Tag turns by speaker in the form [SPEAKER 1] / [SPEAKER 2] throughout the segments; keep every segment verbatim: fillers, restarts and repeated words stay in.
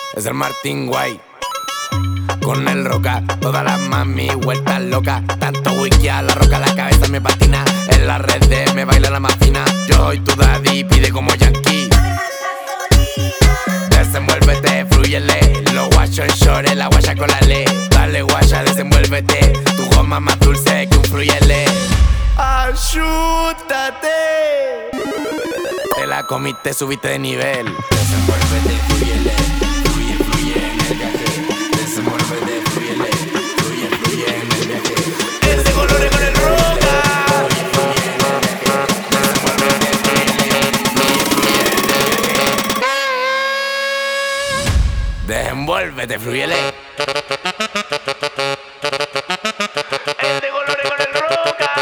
[SPEAKER 1] Es el Martin White con el Roca, todas las mami vueltas locas. Tanto whisky a la roca, la cabeza me patina. En las redes me baila la más fina. Yo soy tu daddy, pide como Yankee. Desenvuélvete, flúyele. Los guachos en short, la guaya con la ley. Dale guaya, desenvuélvete. Tu goma más dulce que un fluyele. Ayúdate. Te la comiste, subiste de nivel. Desenvuélvete, flúyele. Fluye, fluye en el viaje. Desenvuélvete, flúyele. Fluye, fluye en el viaje. Ese color con el Roca. Fluye, fluye en el viaje. Desenvuélvete, flúyele. Fluye, fluye en el viaje. Desenvuélvete, flúyele. Ese color con el Roca.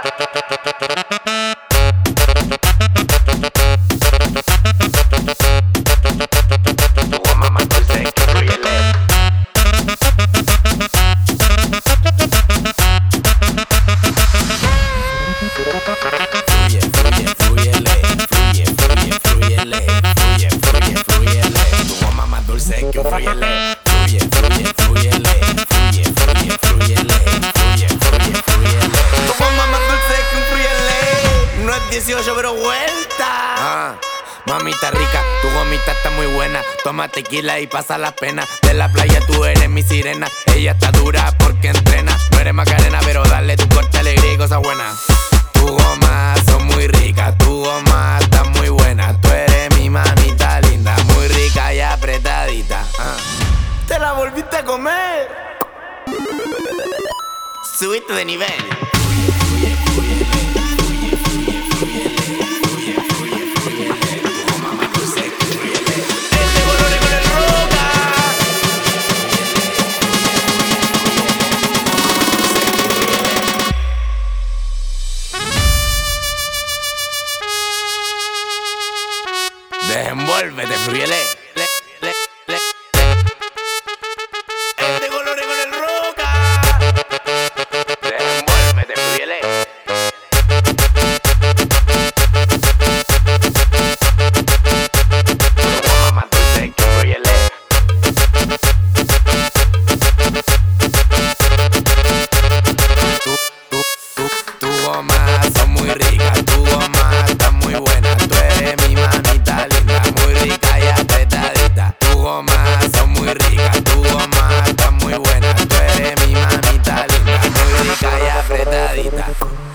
[SPEAKER 1] Fluye, fluye, fluyele, fluye, fluye, fluyele, fluye, fluye, fluyele. Tu goma más dulce que un fluyele. Fluye, fluye, fluyele, fluye, fluye, fluyele, fluye, fluye, fluyele. Tu goma más dulce que un fluyele. No es dieciocho pero vuelta. Ah. Mamita rica, tu gomita está muy buena. Toma tequila y pasa la pena. De la playa tú eres mi sirena. Ella está dura porque entrena. No eres Macarena, pero dale tu corte, alegría y cosas buenas. Tu goma son muy ricas, tu goma está muy buena. Tú eres mi mamita linda, muy rica y apretadita. Ah. Te la volviste a comer. Subiste de nivel. Fluye, fluye, fluye, fluye, fluye, fluye, fluye, fluye. Tu goma más dulce que fluyele. Este color con el Roca. Desenvuélvete, fluyele. Le, le, le, le. Este color con el Roca. Desenvuélvete, fluyele. Tu goma más dulce que fluyele. Tu, tu, tu, tu goma son muy ricas, tu goma está muy buena. Tú eres mi mamita linda, muy rica y apretadita. Tu goma son muy ricas, tu goma está muy buena. Tú eres mi mamita linda, muy rica y apretadita.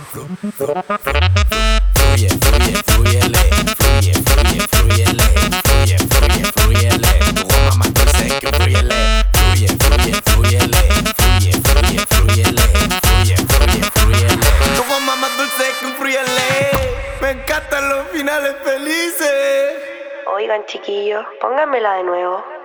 [SPEAKER 1] Fluye, fluye, fluyele, fluye, fluye, fluyele, fluye, fluye, fluyele. Tu goma más dulce que un fluyele. Fluye, fluye, fluyele, fluye, fluye, fluyele, fluye, fluye, fluyele. Tu goma más dulce que un fluyele. Me encantan los finales felices.
[SPEAKER 2] Oigan, chiquillos, pónganmela de nuevo.